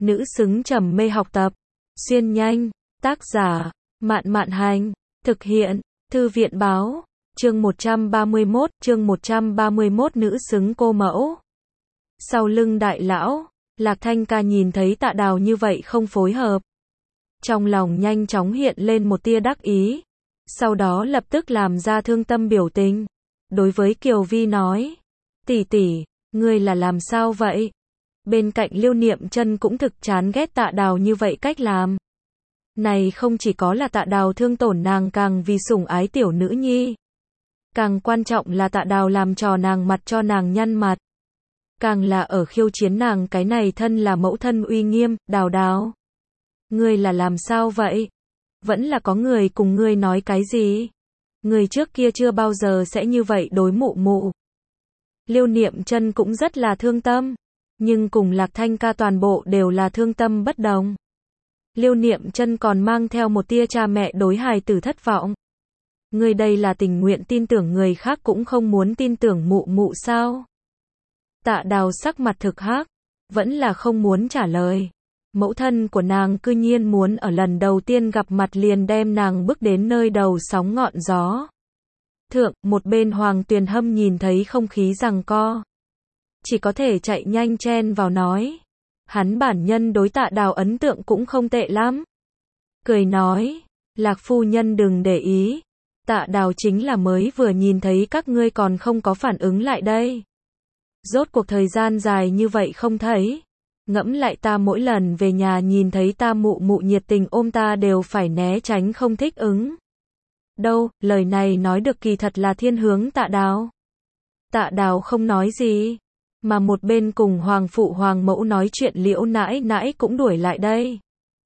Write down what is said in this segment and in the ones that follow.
Nữ xứng trầm mê học tập. Xuyên nhanh. Tác giả. Mạn Mạn Hành. Thực hiện. Thư viện báo. Chương 131, nữ xứng cô mẫu. Sau lưng đại lão, Lạc Thanh Ca nhìn thấy Tạ Đào như vậy không phối hợp. Trong lòng nhanh chóng hiện lên một tia đắc ý. Sau đó lập tức làm ra thương tâm biểu tình. Đối với Kiều Vi nói. Tỷ tỷ, ngươi là làm sao vậy? Bên cạnh Liêu Niệm Chân cũng thực chán ghét Tạ Đào như vậy cách làm. Này không chỉ có là Tạ Đào thương tổn nàng càng vì sủng ái tiểu nữ nhi. Càng quan trọng là Tạ Đào làm trò nàng mặt cho nàng nhăn mặt. Càng là ở khiêu chiến nàng cái này thân là mẫu thân uy nghiêm. Đào Đào, ngươi là làm sao vậy? Vẫn là có người cùng ngươi nói cái gì? Người trước kia chưa bao giờ sẽ như vậy đối mụ mụ. Liêu Niệm Chân cũng rất là thương tâm. Nhưng cùng Lạc Thanh Ca toàn bộ đều là thương tâm bất đồng. Liêu Niệm Chân còn mang theo một tia cha mẹ đối hài tử thất vọng. Ngươi đây là tình nguyện tin tưởng người khác cũng không muốn tin tưởng mụ mụ sao? Tạ Đào sắc mặt thực hắc, vẫn là không muốn trả lời. Mẫu thân của nàng cư nhiên muốn ở lần đầu tiên gặp mặt liền đem nàng bước đến nơi đầu sóng ngọn gió. Thượng, một bên Hoàng Tuyền Hâm nhìn thấy không khí giằng co. Chỉ có thể chạy nhanh chen vào nói. Hắn bản nhân đối Tạ Đào ấn tượng cũng không tệ lắm. Cười nói, Lạc phu nhân đừng để ý. Tạ Đào chính là mới vừa nhìn thấy các ngươi còn không có phản ứng lại đây. Rốt cuộc thời gian dài như vậy không thấy. Ngẫm lại ta mỗi lần về nhà nhìn thấy ta mụ mụ nhiệt tình ôm ta đều phải né tránh không thích ứng. Đâu, lời này nói được kỳ thật là thiên hướng Tạ Đào. Tạ Đào không nói gì. Mà một bên cùng Hoàng phụ Hoàng mẫu nói chuyện Liễu nãi nãi cũng đuổi lại đây.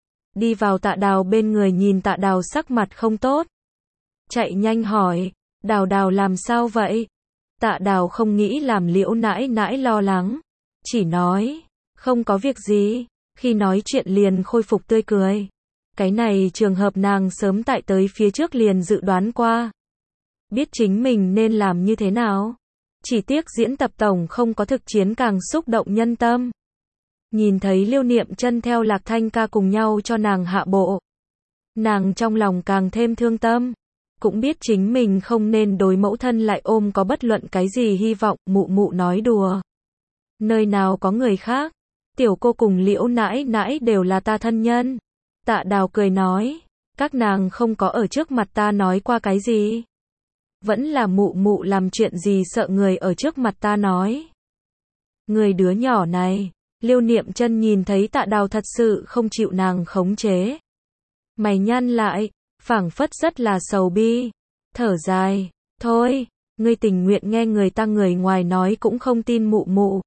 Đi vào Tạ Đào bên người nhìn Tạ Đào sắc mặt không tốt. Chạy nhanh hỏi, Đào Đào làm sao vậy? Tạ Đào không nghĩ làm Liễu nãi nãi lo lắng. Chỉ nói, không có việc gì. Khi nói chuyện liền khôi phục tươi cười. Cái này trường hợp nàng sớm tại tới phía trước liền dự đoán qua. Biết chính mình nên làm như thế nào. Chỉ tiếc diễn tập tổng không có thực chiến càng xúc động nhân tâm. Nhìn thấy Liêu Niệm Chân theo Lạc Thanh Ca cùng nhau cho nàng hạ bộ. Nàng trong lòng càng thêm thương tâm. Cũng biết chính mình không nên đối mẫu thân lại ôm có bất luận cái gì hy vọng. Mụ mụ nói đùa. Nơi nào có người khác. Tiểu cô cùng Liễu nãi nãi đều là ta thân nhân. Tạ Đào cười nói. Các nàng không có ở trước mặt ta nói qua cái gì. Vẫn là mụ mụ làm chuyện gì sợ người ở trước mặt ta nói. Người đứa nhỏ này. Liêu Niệm Chân nhìn thấy Tạ Đào thật sự không chịu nàng khống chế. Mày nhăn lại, phảng phất rất là sầu bi. Thở dài, thôi, ngươi tình nguyện nghe người ta người ngoài nói cũng không tin mụ mụ.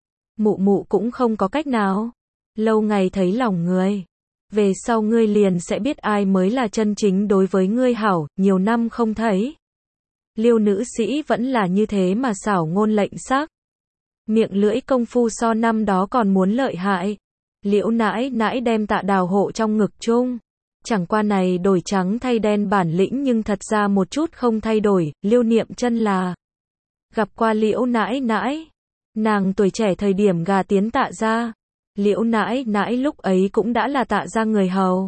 Mụ mụ cũng không có cách nào. Lâu ngày thấy lòng người. Về sau ngươi liền sẽ biết ai mới là chân chính đối với ngươi hảo, nhiều năm không thấy. Liêu nữ sĩ vẫn là như thế mà xảo ngôn lệnh sắc. Miệng lưỡi công phu so năm đó còn muốn lợi hại. Liễu nãi nãi đem Tạ Đào hộ trong ngực chung. Chẳng qua này đổi trắng thay đen bản lĩnh nhưng thật ra một chút không thay đổi. Liêu Niệm Chân là gặp qua Liễu nãi nãi. Nàng tuổi trẻ thời điểm gà tiến Tạ gia. Liễu nãi nãi lúc ấy cũng đã là Tạ gia người hầu.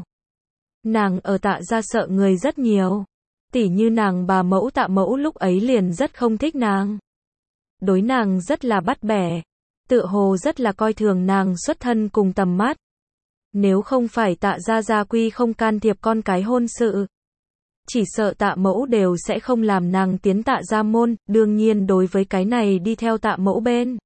Nàng ở Tạ gia sợ người rất nhiều. Tỉ như nàng bà mẫu Tạ mẫu lúc ấy liền rất không thích nàng. Đối nàng rất là bắt bẻ. Tựa hồ rất là coi thường nàng xuất thân cùng tầm mắt. Nếu không phải Tạ gia quy không can thiệp con cái hôn sự. Chỉ sợ Tạ mẫu đều sẽ không làm nàng tiến Tạ gia môn. Đương nhiên đối với cái này đi theo Tạ mẫu bên.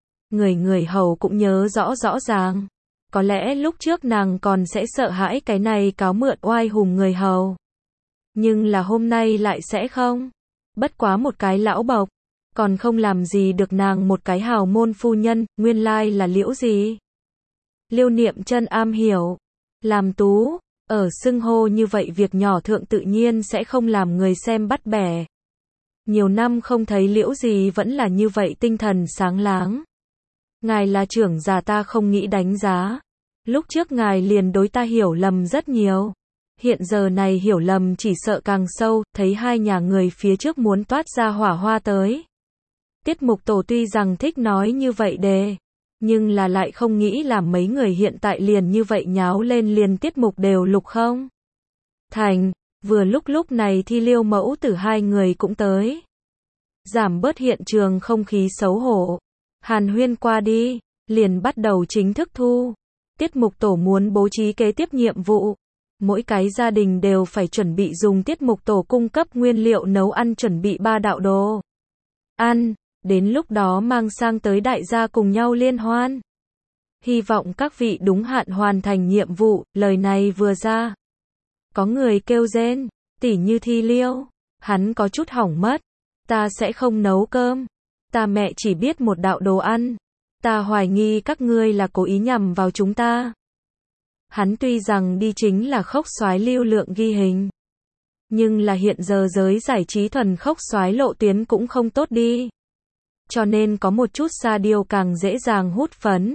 Người hầu cũng nhớ rõ ràng. Có lẽ lúc trước nàng còn sẽ sợ hãi cái này cáo mượn oai hùng người hầu. Nhưng là hôm nay lại sẽ không. Bất quá một cái lão bộc. Còn không làm gì được nàng một cái hào môn phu nhân. Nguyên lai là Liễu gì. Liêu Niệm Chân am hiểu. Làm tú. Ở xưng hô như vậy việc nhỏ thượng tự nhiên sẽ không làm người xem bắt bẻ. Nhiều năm không thấy Liễu gì vẫn là như vậy tinh thần sáng láng. Ngài là trưởng già ta không nghĩ đánh giá. Lúc trước ngài liền đối ta hiểu lầm rất nhiều. Hiện giờ này hiểu lầm chỉ sợ càng sâu, thấy hai nhà người phía trước muốn toát ra hỏa hoa tới. Tiết mục tổ tuy rằng thích nói như vậy Nhưng là lại không nghĩ là mấy người hiện tại liền như vậy nháo lên liền tiết mục đều lục không thành. Vừa lúc này Thi Liêu mẫu tử hai người cũng tới. Giảm bớt hiện trường không khí xấu hổ. Hàn huyên qua đi, liền bắt đầu chính thức thu. Tiết mục tổ muốn bố trí kế tiếp nhiệm vụ. Mỗi cái gia đình đều phải chuẩn bị dùng tiết mục tổ cung cấp nguyên liệu nấu ăn, chuẩn bị 3 đạo đồ ăn. Đến lúc đó mang sang tới đại gia cùng nhau liên hoan. Hy vọng các vị đúng hạn hoàn thành nhiệm vụ. Lời này vừa ra, có người kêu rên, tỉ như Thi Liêu. Hắn có chút hỏng mất. Ta sẽ không nấu cơm. Ta mẹ chỉ biết một đạo đồ ăn. Ta hoài nghi các ngươi là cố ý nhằm vào chúng ta. Hắn tuy rằng đi chính là khốc soái lưu lượng ghi hình. Nhưng là hiện giờ giới giải trí thuần khốc soái lộ tuyến cũng không tốt đi. Cho nên có một chút sa điêu càng dễ dàng hút phấn.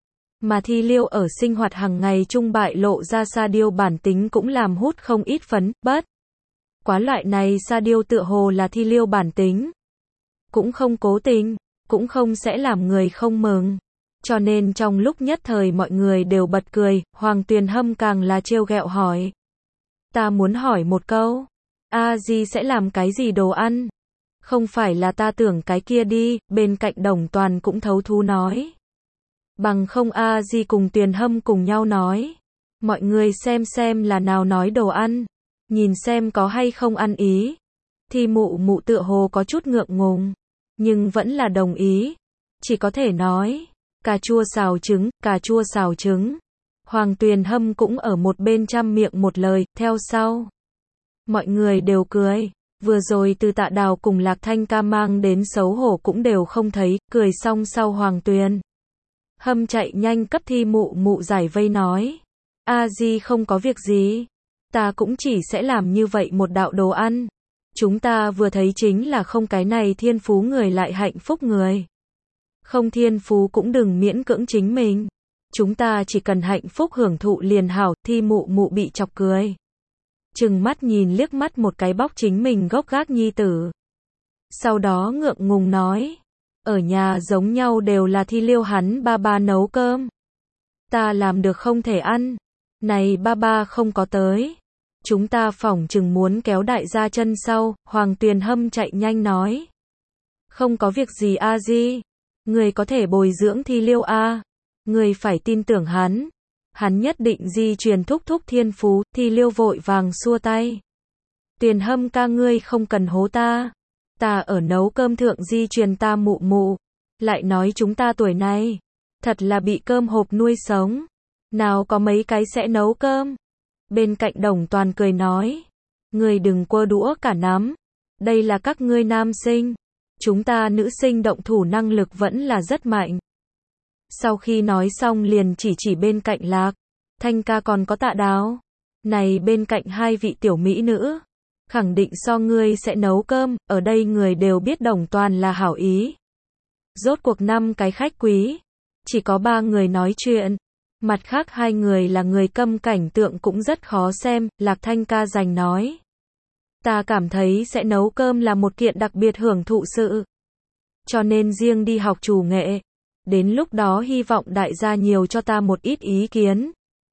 Mà Thi Liêu ở sinh hoạt hàng ngày trung bại lộ ra sa điêu bản tính cũng làm hút không ít phấn, bất quá loại này sa điêu tựa hồ là Thi Liêu bản tính. Cũng không cố tình, cũng không sẽ làm người không mừng. Cho nên trong lúc nhất thời mọi người đều bật cười, Hoàng Tuyền Hâm càng là trêu ghẹo hỏi. Ta muốn hỏi một câu, A Di sẽ làm cái gì đồ ăn? Không phải là ta tưởng cái kia đi, bên cạnh Đồng Toàn cũng thấu thú nói. Bằng không A Di cùng Tuyền Hâm cùng nhau nói. Mọi người xem là nào nói đồ ăn, nhìn xem có hay không ăn ý. Thì mụ tựa hồ có chút ngượng ngùng, nhưng vẫn là đồng ý. Chỉ có thể nói, cà chua xào trứng, cà chua xào trứng. Hoàng Tuyền Hâm cũng ở một bên trăm miệng một lời, theo sau. Mọi người đều cười. Vừa rồi từ Tạ Đào cùng Lạc Thanh ca mang đến xấu hổ cũng đều không thấy, cười xong sau Hoàng Tuyền Hâm chạy nhanh cấp Thi mụ giải vây nói. A Di không có việc gì. Ta cũng chỉ sẽ làm như vậy một đạo đồ ăn. Chúng ta vừa thấy chính là không cái này thiên phú người lại hạnh phúc người. Không thiên phú cũng đừng miễn cưỡng chính mình. Chúng ta chỉ cần hạnh phúc hưởng thụ liền hảo. Thi mụ bị chọc cười. Trừng mắt nhìn liếc mắt một cái bóc chính mình gốc gác nhi tử. Sau đó ngượng ngùng nói. Ở nhà giống nhau đều là Thi Liêu hắn ba nấu cơm. Ta làm được không thể ăn. Này ba không có tới. Chúng ta phỏng chừng muốn kéo đại gia chân sau. Hoàng Tuyền Hâm chạy nhanh nói. Không có việc gì A Di. Người có thể bồi dưỡng Thi Liêu A. Người phải tin tưởng hắn. Hắn nhất định di truyền thúc thiên phú. Thi Liêu vội vàng xua tay. Tuyền Hâm ca ngươi không cần hố ta. Ta ở nấu cơm thượng di truyền ta mụ. Lại nói chúng ta tuổi này. Thật là bị cơm hộp nuôi sống. Nào có mấy cái sẽ nấu cơm. Bên cạnh Đồng Toàn cười nói. Ngươi đừng quơ đũa cả nắm. Đây là các ngươi nam sinh. Chúng ta nữ sinh động thủ năng lực vẫn là rất mạnh. Sau khi nói xong liền chỉ bên cạnh Lạc Thanh ca còn có Tạ Đào. Này bên cạnh hai vị tiểu mỹ nữ. Khẳng định so ngươi sẽ nấu cơm. Ở đây người đều biết Đồng Toàn là hảo ý. Rốt cuộc 5 cái khách quý. Chỉ có 3 người nói chuyện. Mặt khác 2 người là người câm, cảnh tượng cũng rất khó xem. Lạc Thanh ca giành nói. Ta cảm thấy sẽ nấu cơm là một kiện đặc biệt hưởng thụ sự. Cho nên riêng đi học chủ nghệ. Đến lúc đó hy vọng đại gia nhiều cho ta một ít ý kiến.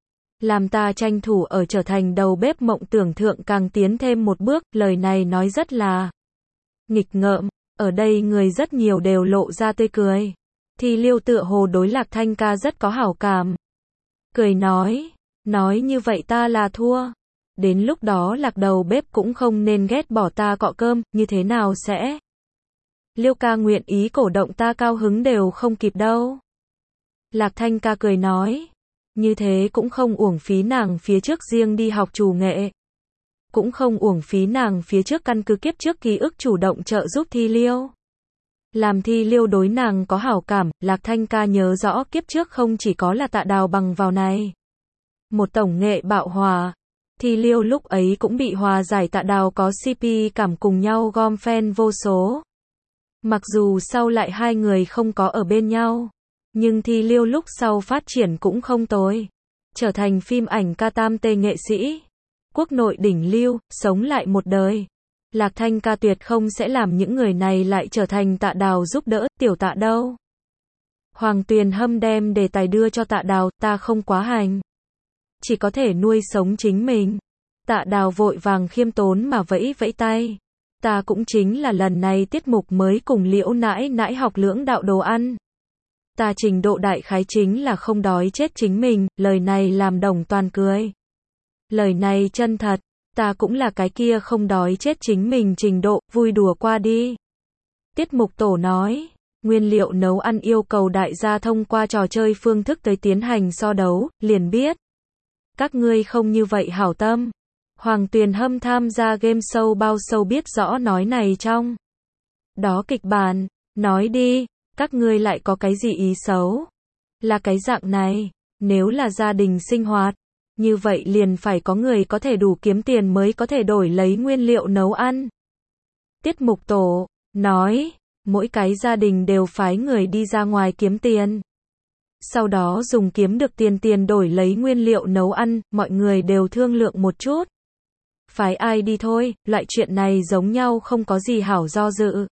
Làm ta tranh thủ ở trở thành đầu bếp mộng tưởng thượng càng tiến thêm một bước. Lời này nói rất là nghịch ngợm. Ở đây người rất nhiều đều lộ ra tươi cười. Thi Liêu tựa hồ đối Lạc Thanh ca rất có hảo cảm. Cười nói như vậy ta là thua. Đến lúc đó Lạc đầu bếp cũng không nên ghét bỏ ta cọ cơm, như thế nào sẽ? Liêu ca nguyện ý cổ động ta cao hứng đều không kịp đâu. Lạc Thanh ca cười nói. Như thế cũng không uổng phí nàng phía trước riêng đi học chủ nghệ. Cũng không uổng phí nàng phía trước căn cứ kiếp trước ký ức chủ động trợ giúp Thi Liêu. Làm Thi Liêu đối nàng có hảo cảm. Lạc Thanh ca nhớ rõ kiếp trước không chỉ có là Tạ Đào bằng vào này. Một tổng nghệ bạo hòa. Thi Liêu lúc ấy cũng bị hòa giải, Tạ Đào có CP cảm cùng nhau gom fan vô số. Mặc dù sau lại hai người không có ở bên nhau. Nhưng Thi Liêu lúc sau phát triển cũng không tồi. Trở thành phim ảnh ca tam tê nghệ sĩ. Quốc nội đỉnh lưu, sống lại một đời. Lạc Thanh ca tuyệt không sẽ làm những người này lại trở thành Tạ Đào giúp đỡ, tiểu Tạ đâu. Hoàng Tuyền Hâm đem đề tài đưa cho Tạ Đào, ta không quá hành. Chỉ có thể nuôi sống chính mình. Tạ Đào vội vàng khiêm tốn mà vẫy vẫy tay. Ta cũng chính là lần này tiết mục mới cùng Liễu nãi nãi học lưỡng đạo đồ ăn. Ta trình độ đại khái chính là không đói chết chính mình, lời này làm Đồng Toàn cười. Lời này chân thật, ta cũng là cái kia không đói chết chính mình trình độ, vui đùa qua đi. Tiết mục tổ nói, nguyên liệu nấu ăn yêu cầu đại gia thông qua trò chơi phương thức tới tiến hành so đấu, liền biết. Các ngươi không như vậy hảo tâm. Hoàng Tuyền Hâm tham gia game show bao sâu biết rõ nói này trong. Đó kịch bản, nói đi, các ngươi lại có cái gì ý xấu? Là cái dạng này, nếu là gia đình sinh hoạt, như vậy liền phải có người có thể đủ kiếm tiền mới có thể đổi lấy nguyên liệu nấu ăn. Tiết mục tổ, nói, mỗi cái gia đình đều phái người đi ra ngoài kiếm tiền. Sau đó dùng kiếm được tiền đổi lấy nguyên liệu nấu ăn, mọi người đều thương lượng một chút. Phái ai đi thôi, loại chuyện này giống nhau không có gì hảo do dự.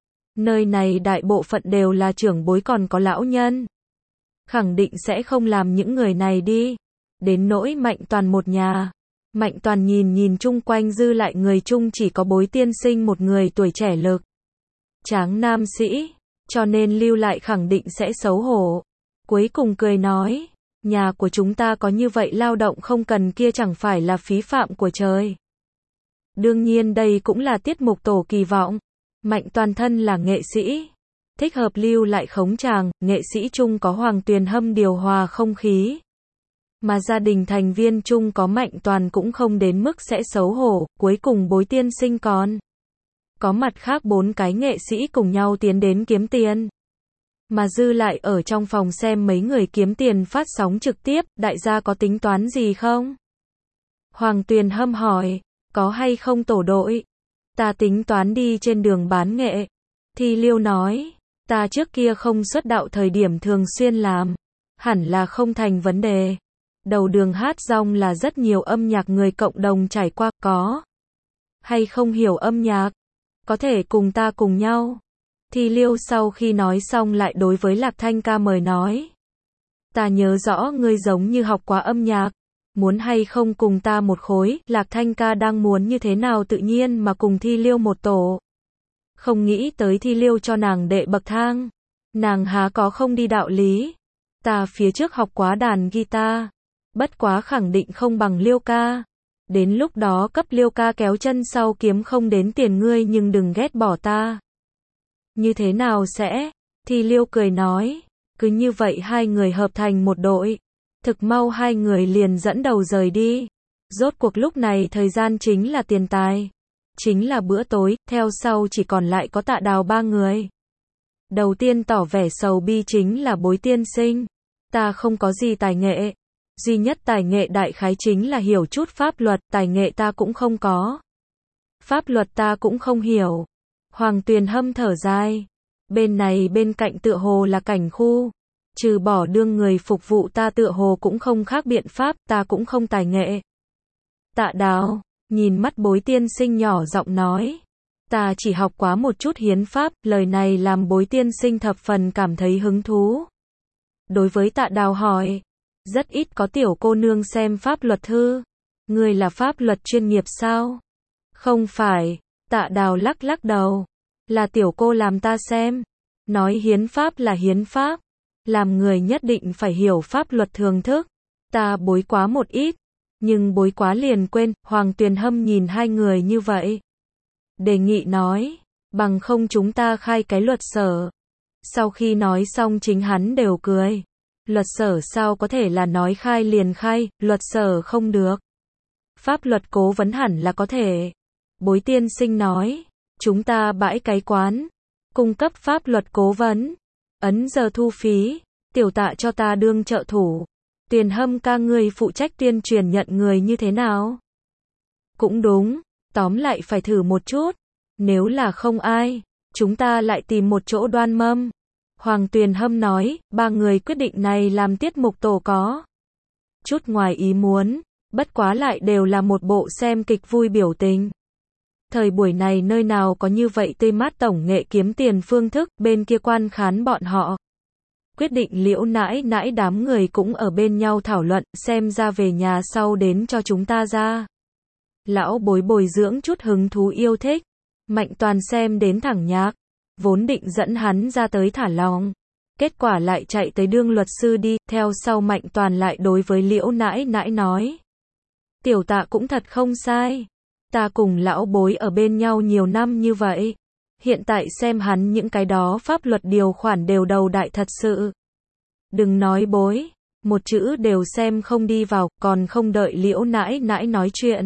Nơi này đại bộ phận đều là trưởng bối còn có lão nhân. Khẳng định sẽ không làm những người này đi. Đến nỗi Mạnh Toàn một nhà. Mạnh Toàn nhìn chung quanh dư lại người chung chỉ có Bối tiên sinh một người tuổi trẻ lực. Tráng nam sĩ, cho nên lưu lại khẳng định sẽ xấu hổ. Cuối cùng cười nói, nhà của chúng ta có như vậy lao động không cần kia chẳng phải là phí phạm của trời. Đương nhiên đây cũng là tiết mục tổ kỳ vọng. Mạnh Toàn thân là nghệ sĩ, thích hợp lưu lại khống chàng, nghệ sĩ chung có Hoàng Tuyền Hâm điều hòa không khí. Mà gia đình thành viên chung có Mạnh Toàn cũng không đến mức sẽ xấu hổ, cuối cùng Bối tiên sinh còn. Có mặt khác 4 cái nghệ sĩ cùng nhau tiến đến kiếm tiền. Mà dư lại ở trong phòng xem mấy người kiếm tiền phát sóng trực tiếp, đại gia có tính toán gì không? Hoàng Tuyền Hâm hỏi, có hay không tổ đội? Ta tính toán đi trên đường bán nghệ. Thi Liêu nói, ta trước kia không xuất đạo thời điểm thường xuyên làm. Hẳn là không thành vấn đề. Đầu đường hát rong là rất nhiều âm nhạc người cộng đồng trải qua, có hay không hiểu âm nhạc? Có thể cùng ta cùng nhau. Thi Liêu sau khi nói xong lại đối với Lạc Thanh ca mời nói. Ta nhớ rõ ngươi giống như học quá âm nhạc. Muốn hay không cùng ta một khối, Lạc Thanh ca đang muốn như thế nào tự nhiên mà cùng Thi Liêu một tổ. Không nghĩ tới Thi Liêu cho nàng đệ bậc thang. Nàng há có không đi đạo lý. Ta phía trước học quá đàn guitar. Bất quá khẳng định không bằng Liêu ca. Đến lúc đó cấp Liêu ca kéo chân sau kiếm không đến tiền ngươi nhưng đừng ghét bỏ ta. Như thế nào sẽ? Thi Liêu cười nói. Cứ như vậy hai người hợp thành một đội. Thực mau hai người liền dẫn đầu rời đi. Rốt cuộc lúc này thời gian chính là tiền tài. Chính là bữa tối, theo sau chỉ còn lại có Tạ Đào 3 người. Đầu tiên tỏ vẻ sầu bi chính là Bối tiên sinh. Ta không có gì tài nghệ. Duy nhất tài nghệ đại khái chính là hiểu chút pháp luật, tài nghệ ta cũng không có. Pháp luật ta cũng không hiểu. Hoàng Tuyền Hâm thở dài. Bên này bên cạnh tựa hồ là cảnh khu. Trừ bỏ đương người phục vụ ta tựa hồ cũng không khác biện pháp, ta cũng không tài nghệ. Tạ Đào, nhìn mắt Bối tiên sinh nhỏ giọng nói. Ta chỉ học quá một chút hiến pháp, lời này làm Bối tiên sinh thập phần cảm thấy hứng thú. Đối với Tạ Đào hỏi. Rất ít có tiểu cô nương xem pháp luật thư. Ngươi là pháp luật chuyên nghiệp sao? Không phải, Tạ Đào lắc đầu. Là tiểu cô làm ta xem. Nói hiến pháp là hiến pháp. Làm người nhất định phải hiểu pháp luật thường thức. Ta bối quá một ít. Nhưng bối quá liền quên, Hoàng Tuyền Hâm nhìn hai người như vậy. Đề nghị nói, bằng không chúng ta khai cái luật sở. Sau khi nói xong chính hắn đều cười. Luật sở sao có thể là nói khai liền khai, luật sở không được. Pháp luật cố vấn hẳn là có thể. Bối tiên sinh nói, chúng ta bãi cái quán, cung cấp pháp luật cố vấn, ấn giờ thu phí, tiểu Tạ cho ta đương trợ thủ. Tuyền Hâm ca người phụ trách tuyên truyền nhận người như thế nào? Cũng đúng, tóm lại phải thử một chút. Nếu là không ai, chúng ta lại tìm một chỗ đoan mâm. Hoàng Tuyền Hâm nói, 3 người quyết định này làm tiết mục tổ có chút ngoài ý muốn, bất quá lại đều là một bộ xem kịch vui biểu tình. Thời buổi này nơi nào có như vậy tươi mát tổng nghệ kiếm tiền phương thức, bên kia quan khán bọn họ Quyết định Liễu nãi nãi đám người cũng ở bên nhau thảo luận, xem ra về nhà sau đến cho chúng ta ra. Lão Bối bồi dưỡng chút hứng thú yêu thích. Mạnh Toàn xem đến thẳng nhạc. Vốn định dẫn hắn ra tới thả lòng. Kết quả lại chạy tới đương luật sư đi, theo sau Mạnh Toàn lại đối với Liễu nãi nãi nói. Tiểu Tạ cũng thật không sai. Ta cùng lão Bối ở bên nhau nhiều năm như vậy. Hiện tại xem hắn những cái đó pháp luật điều khoản đều đầu đại thật sự. Đừng nói Bối, một chữ đều xem không đi vào, còn không đợi Liễu nãi nãi nói chuyện.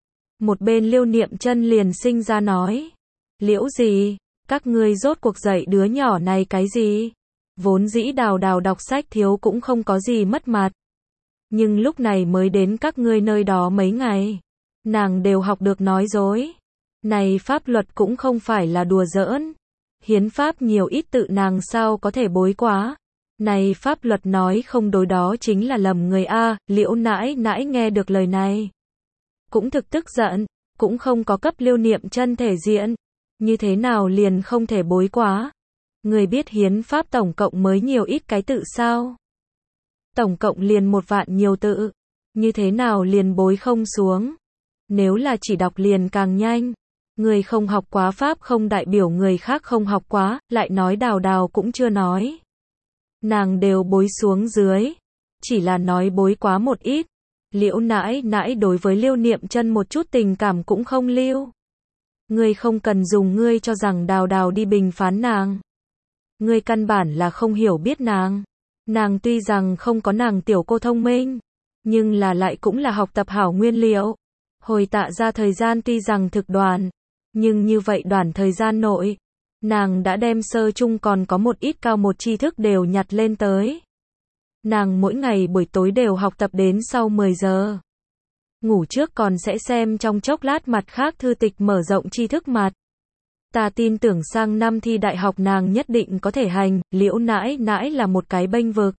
Một bên Liêu Niệm Chân liền sinh ra nói. Liễu gì, các ngươi rốt cuộc dạy đứa nhỏ này cái gì? Vốn dĩ Đào Đào đọc sách thiếu cũng không có gì mất mặt. Nhưng lúc này mới đến các ngươi nơi đó mấy ngày. Nàng đều học được nói dối. Này pháp luật cũng không phải là đùa giỡn. Hiến pháp nhiều ít tự nàng sao có thể bối quá. Này pháp luật nói không đối đó chính là lầm người a. Liễu nãi nãi nghe được lời này. Cũng thực tức giận, cũng không có cấp Liêu Niệm Chân thể diện. Như thế nào liền không thể bối quá. Người biết hiến pháp tổng cộng mới nhiều ít cái tự sao? Tổng cộng liền 1 vạn nhiều tự. Như thế nào liền bối không xuống? Nếu là chỉ đọc liền càng nhanh. Người không học quá pháp không đại biểu người khác không học quá, lại nói Đào Đào cũng chưa nói. Nàng đều bối xuống dưới. Chỉ là nói bối quá một ít. Liễu nãi nãi đối với Liêu Niệm Chân một chút tình cảm cũng không lưu. Ngươi không cần dùng ngươi cho rằng Đào Đào đi bình phán nàng. Ngươi căn bản là không hiểu biết nàng. Nàng tuy rằng không có nàng tiểu cô thông minh, nhưng là lại cũng là học tập hảo nguyên liệu. Hồi Tạ ra thời gian tuy rằng thực đoàn, nhưng như vậy đoàn thời gian nội, nàng đã đem sơ chung còn có một ít cao một tri thức đều nhặt lên tới. Nàng mỗi ngày buổi tối đều học tập đến sau 10 giờ. Ngủ trước còn sẽ xem trong chốc lát mặt khác thư tịch mở rộng tri thức mặt. Ta tin tưởng sang năm thi đại học nàng nhất định có thể hành. Liễu nãi nãi là một cái bênh vực.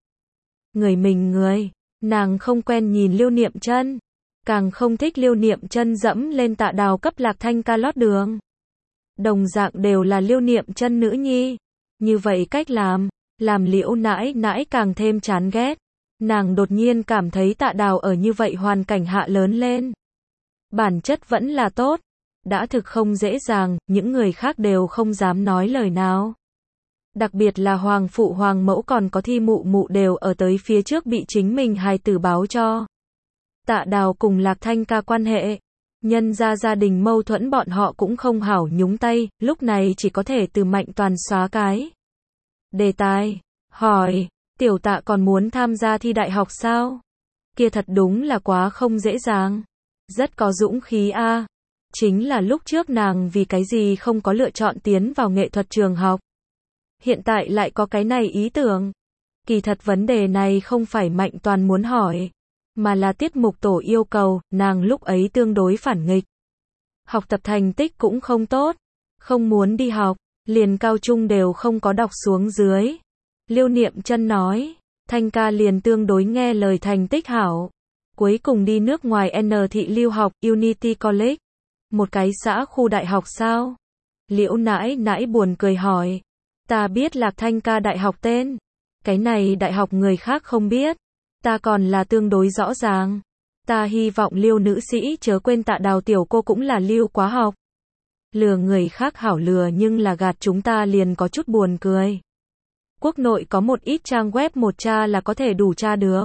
Người, nàng không quen nhìn Liêu Niệm Chân, càng không thích Liêu Niệm Chân dẫm lên Tạ Đào cấp Lạc Thanh ca lót đường. Đồng dạng đều là Liêu Niệm Chân nữ nhi. Như vậy cách làm Liễu nãi nãi càng thêm chán ghét. Nàng đột nhiên cảm thấy Tạ Đào ở như vậy hoàn cảnh hạ lớn lên. Bản chất vẫn là tốt. Đã thực không dễ dàng, những người khác đều không dám nói lời nào. Đặc biệt là hoàng phụ hoàng mẫu còn có Thi mụ mụ đều ở tới phía trước bị chính mình hài tử báo cho. Tạ Đào cùng Lạc Thanh ca quan hệ. Nhân ra gia đình mâu thuẫn bọn họ cũng không hảo nhúng tay, lúc này chỉ có thể từ Mạnh Toàn xóa cái đề tài, hỏi, Tiểu Tạ còn muốn tham gia thi đại học sao? Kia thật đúng là quá không dễ dàng. Rất có dũng khí a. Chính là lúc trước nàng vì cái gì không có lựa chọn tiến vào nghệ thuật trường học. Hiện tại lại có cái này ý tưởng. Kỳ thật vấn đề này không phải Mạnh Toàn muốn hỏi, mà là tiết mục tổ yêu cầu, nàng lúc ấy tương đối phản nghịch. Học tập thành tích cũng không tốt, không muốn đi học, liền cao trung đều không có đọc xuống dưới. Liêu Niệm Chân nói, Thanh ca liền tương đối nghe lời thành tích hảo. Cuối cùng đi nước ngoài N thị lưu học, Unity College. Một cái xã khu đại học sao? Liễu nãi nãi buồn cười hỏi. Ta biết Lạc Thanh ca đại học tên. Cái này đại học người khác không biết. Ta còn là tương đối rõ ràng. Ta hy vọng Liêu nữ sĩ chớ quên Tạ Đào tiểu cô cũng là Liêu quá học. Lừa người khác hảo lừa nhưng là gạt chúng ta liền có chút buồn cười. Quốc nội có một ít trang web một tra là có thể đủ tra được.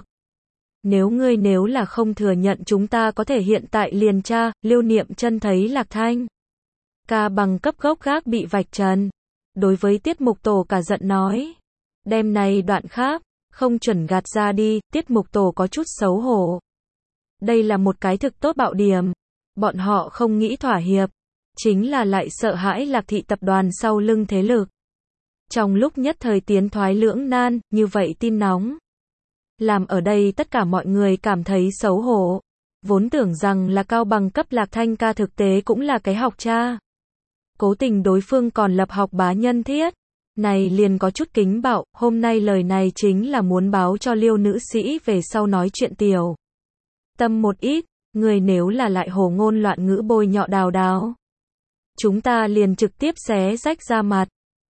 Nếu là không thừa nhận chúng ta có thể hiện tại liền tra. Liêu Niệm Chân thấy Lạc Thanh ca bằng cấp gốc gác bị vạch trần. Đối với tiết mục tổ cả giận nói. Đem này đoạn khác, không chuẩn gạt ra đi, tiết mục tổ có chút xấu hổ. Đây là một cái thực tốt bạo điểm. Bọn họ không nghĩ thỏa hiệp. Chính là lại sợ hãi Lạc thị tập đoàn sau lưng thế lực. Trong lúc nhất thời tiến thoái lưỡng nan, như vậy tin nóng. Làm ở đây tất cả mọi người cảm thấy xấu hổ. Vốn tưởng rằng là cao bằng cấp Lạc Thanh ca thực tế cũng là cái học cha. Cố tình đối phương còn lập học bá nhân thiết. Này liền có chút kính bạo, hôm nay lời này chính là muốn báo cho Liêu nữ sĩ về sau nói chuyện tiểu tâm một ít, người nếu là lại hồ ngôn loạn ngữ bôi nhọ Đào Đào. Chúng ta liền trực tiếp xé rách ra mặt.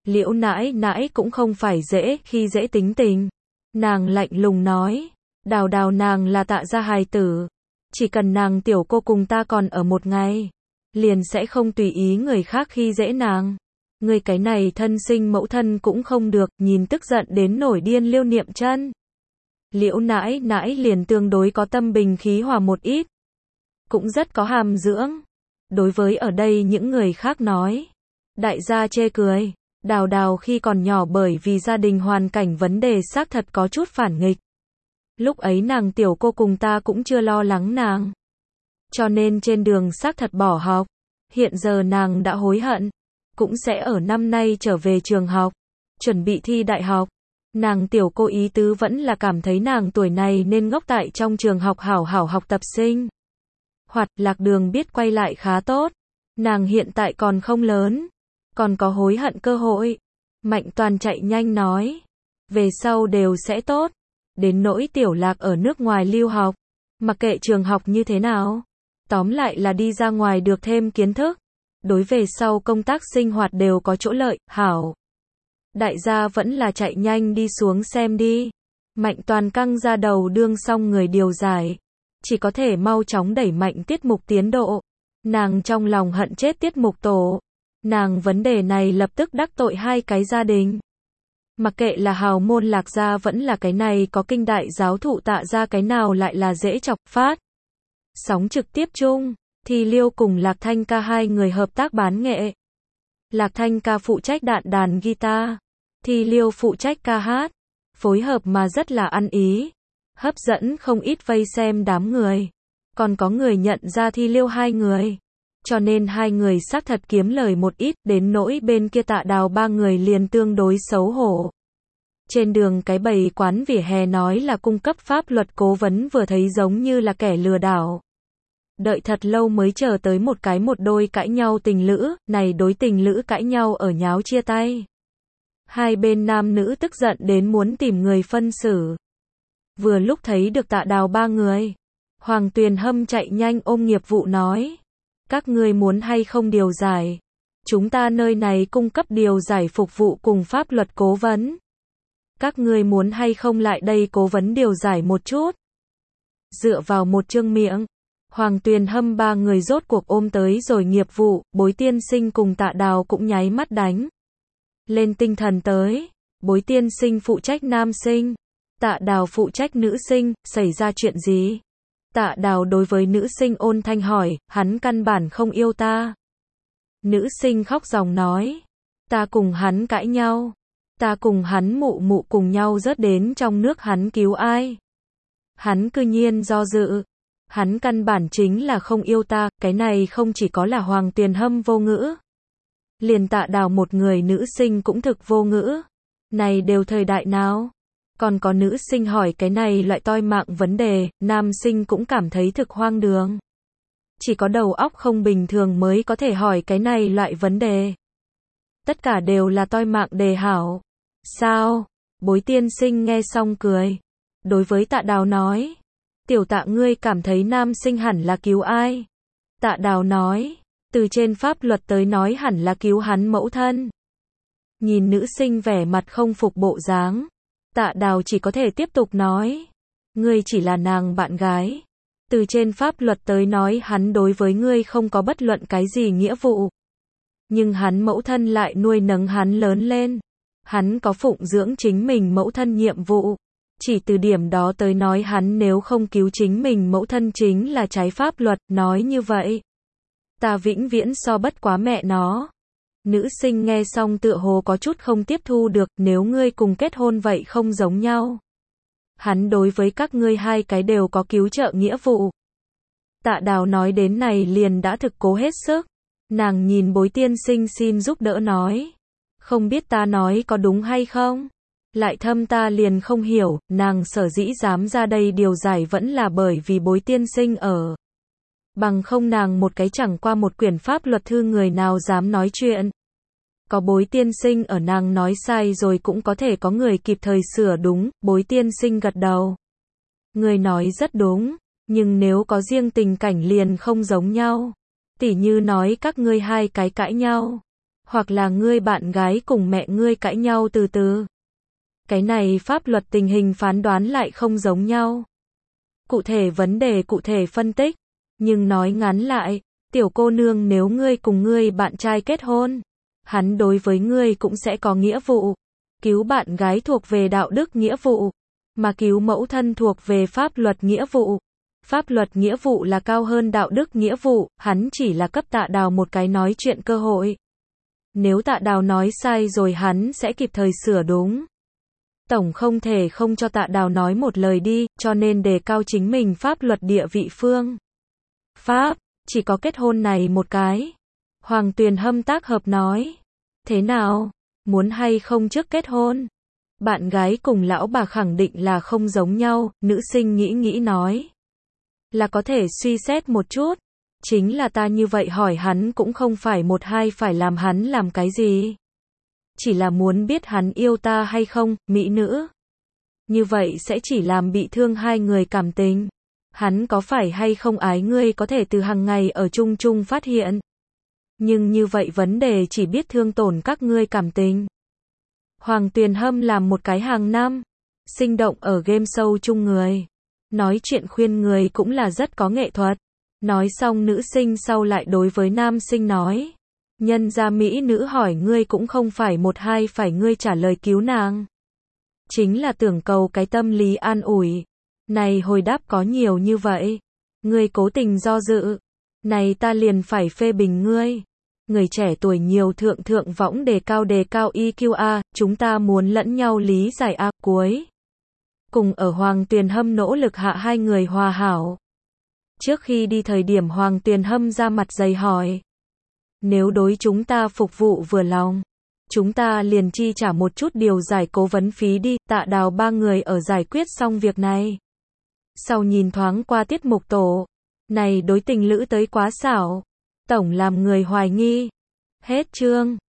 Liễu nãi nãi cũng không phải dễ khi dễ tính tình. Nàng lạnh lùng nói, Đào Đào nàng là Tạ gia hài tử. Chỉ cần nàng tiểu cô cùng ta còn ở một ngày, liền sẽ không tùy ý người khác khi dễ nàng. Người cái này thân sinh mẫu thân cũng không được, nhìn tức giận đến nổi điên Liêu Niệm Chân. Liễu nãi nãi liền tương đối có tâm bình khí hòa một ít. Cũng rất có hàm dưỡng. Đối với ở đây những người khác nói. Đại gia chê cười. Đào Đào khi còn nhỏ bởi vì gia đình hoàn cảnh vấn đề xác thật có chút phản nghịch. Lúc ấy nàng tiểu cô cùng ta cũng chưa lo lắng nàng. Cho nên trên đường xác thật bỏ học. Hiện giờ nàng đã hối hận. Cũng sẽ ở năm nay trở về trường học. Chuẩn bị thi đại học. Nàng tiểu cô ý tứ vẫn là cảm thấy nàng tuổi này nên ngốc tại trong trường học hảo hảo học tập sinh. Hoạt lạc đường biết quay lại khá tốt. Nàng hiện tại còn không lớn. Còn có hối hận cơ hội. Mạnh Toàn chạy nhanh nói. Về sau đều sẽ tốt. Đến nỗi tiểu lạc ở nước ngoài lưu học. Mặc kệ trường học như thế nào. Tóm lại là đi ra ngoài được thêm kiến thức. Đối về sau công tác sinh hoạt đều có chỗ lợi, hảo. Đại gia vẫn là chạy nhanh đi xuống xem đi. Mạnh Toàn căng ra đầu đương xong người điều giải. Chỉ có thể mau chóng đẩy mạnh tiết mục tiến độ. Nàng trong lòng hận chết tiết mục tổ. Nàng vấn đề này lập tức đắc tội hai cái gia đình. Mặc kệ là hào môn Lạc gia vẫn là cái này có kinh đại giáo thụ Tạ gia, cái nào lại là dễ chọc phát. Sóng trực tiếp chung, Thi Liêu cùng Lạc Thanh ca hai người hợp tác bán nghệ. Lạc Thanh ca phụ trách đàn guitar, Thi Liêu phụ trách ca hát, phối hợp mà rất là ăn ý, hấp dẫn không ít vây xem đám người. Còn có người nhận ra Thi Liêu hai người, cho nên hai người xác thật kiếm lời một ít, đến nỗi bên kia Tạ Đào ba người liền tương đối xấu hổ. Trên đường cái bầy quán vỉa hè nói là cung cấp pháp luật cố vấn vừa thấy giống như là kẻ lừa đảo. Đợi thật lâu mới chờ tới một đôi cãi nhau tình lữ, này đối tình lữ cãi nhau ở nháo chia tay. Hai bên nam nữ tức giận đến muốn tìm người phân xử. Vừa lúc thấy được Tạ Đào ba người, Hoàng Tuyền Hâm chạy nhanh ôm nghiệp vụ nói. Các ngươi muốn hay không điều giải? Chúng ta nơi này cung cấp điều giải phục vụ cùng pháp luật cố vấn. Các ngươi muốn hay không lại đây cố vấn điều giải một chút? Dựa vào một chương miệng, Hoàng Tuyền Hâm ba người rốt cuộc ôm tới rồi nghiệp vụ, Bối Tiên Sinh cùng Tạ Đào cũng nháy mắt đánh lên tinh thần tới. Bối Tiên Sinh phụ trách nam sinh, Tạ Đào phụ trách nữ sinh, xảy ra chuyện gì? Tạ Đào đối với nữ sinh ôn thanh hỏi, hắn căn bản không yêu ta. Nữ sinh khóc ròng nói, ta cùng hắn cãi nhau, ta cùng hắn mụ mụ cùng nhau rớt đến trong nước, hắn cứu ai? Hắn cư nhiên do dự. Hắn căn bản chính là không yêu ta, cái này không chỉ có là Hoàng Tuyền Hâm vô ngữ. Liền Tạ Đào một người nữ sinh cũng thực vô ngữ. Này đều thời đại nào? Còn có nữ sinh hỏi cái này loại toi mạng vấn đề, nam sinh cũng cảm thấy thực hoang đường. Chỉ có đầu óc không bình thường mới có thể hỏi cái này loại vấn đề. Tất cả đều là toi mạng đề hảo. Sao? Bối Tiên Sinh nghe xong cười. Đối với Tạ Đào nói. Tiểu Tạ, ngươi cảm thấy nam sinh hẳn là cứu ai? Tạ Đào nói. Từ trên pháp luật tới nói hẳn là cứu hắn mẫu thân. Nhìn nữ sinh vẻ mặt không phục bộ dáng, Tạ Đào chỉ có thể tiếp tục nói. Ngươi chỉ là nàng bạn gái. Từ trên pháp luật tới nói hắn đối với ngươi không có bất luận cái gì nghĩa vụ. Nhưng hắn mẫu thân lại nuôi nấng hắn lớn lên. Hắn có phụng dưỡng chính mình mẫu thân nhiệm vụ. Chỉ từ điểm đó tới nói hắn nếu không cứu chính mình mẫu thân chính là trái pháp luật, nói như vậy. Ta vĩnh viễn so bất quá mẹ nó. Nữ sinh nghe xong tựa hồ có chút không tiếp thu được, nếu ngươi cùng kết hôn vậy không giống nhau. Hắn đối với các ngươi hai cái đều có cứu trợ nghĩa vụ. Tạ Đào nói đến này liền đã thực cố hết sức. Nàng nhìn Bối Tiên Sinh xin giúp đỡ nói. Không biết ta nói có đúng hay không? Lại thâm ta liền không hiểu, nàng sở dĩ dám ra đây điều giải vẫn là bởi vì Bối Tiên Sinh ở. Bằng không nàng một cái chẳng qua một quyển pháp luật thư người nào dám nói chuyện. Có Bối Tiên Sinh ở nàng nói sai rồi cũng có thể có người kịp thời sửa đúng. Bối Tiên Sinh gật đầu. Người nói rất đúng, nhưng nếu có riêng tình cảnh liền không giống nhau. Tỉ như nói các ngươi hai cái cãi nhau. hoặc là ngươi bạn gái cùng mẹ ngươi cãi nhau từ từ. Cái này pháp luật tình hình phán đoán lại không giống nhau. Cụ thể vấn đề cụ thể phân tích, nhưng nói ngắn lại, tiểu cô nương nếu ngươi cùng ngươi bạn trai kết hôn, hắn đối với ngươi cũng sẽ có nghĩa vụ. Cứu bạn gái thuộc về đạo đức nghĩa vụ, mà cứu mẫu thân thuộc về pháp luật nghĩa vụ. Pháp luật nghĩa vụ là cao hơn đạo đức nghĩa vụ, hắn chỉ là cấp Tạ Đào một cái nói chuyện cơ hội. Nếu Tạ Đào nói sai rồi hắn sẽ kịp thời sửa đúng. Tổng không thể không cho Tạ Đào nói một lời đi, cho nên đề cao chính mình pháp luật địa vị phương. Pháp, chỉ có kết hôn này một cái. Hoàng Tuyền Hâm tác hợp nói. Thế nào? Muốn hay không trước kết hôn? Bạn gái cùng lão bà khẳng định là không giống nhau, nữ sinh nghĩ nói. Là có thể suy xét một chút. Chính là ta như vậy hỏi hắn cũng không phải một hai phải làm hắn làm cái gì. Chỉ là muốn biết hắn yêu ta hay không, mỹ nữ. Như vậy sẽ chỉ làm bị thương hai người cảm tình. Hắn có phải hay không ái ngươi có thể từ hàng ngày ở chung chung phát hiện. Nhưng như vậy vấn đề chỉ biết thương tổn các ngươi cảm tình. Hoàng Tuyền Hâm làm một cái hàng năm, sinh động ở game show chung người. Nói chuyện khuyên người cũng là rất có nghệ thuật. Nói xong nữ sinh sau lại đối với nam sinh nói. Nhân gia mỹ nữ hỏi ngươi cũng không phải một hai phải ngươi trả lời cứu nàng. Chính là tưởng cầu cái tâm lý an ủi. Này hồi đáp có nhiều như vậy. Ngươi cố tình do dự. Này ta liền phải phê bình ngươi. Người trẻ tuổi nhiều thượng võng đề cao EQA, chúng ta muốn lẫn nhau lý giải A cuối. Cùng ở Hoàng Tuyền Hâm nỗ lực hạ hai người hòa hảo. Trước khi đi thời điểm Hoàng Tuyền Hâm ra mặt dày hỏi. Nếu đối chúng ta phục vụ vừa lòng, chúng ta liền chi trả một chút điều giải cố vấn phí đi. Tạ Đào ba người ở giải quyết xong việc này. Sau nhìn thoáng qua tiết mục tổ. Này đối tình lữ tới quá xảo. Tổng làm người hoài nghi. Hết chương.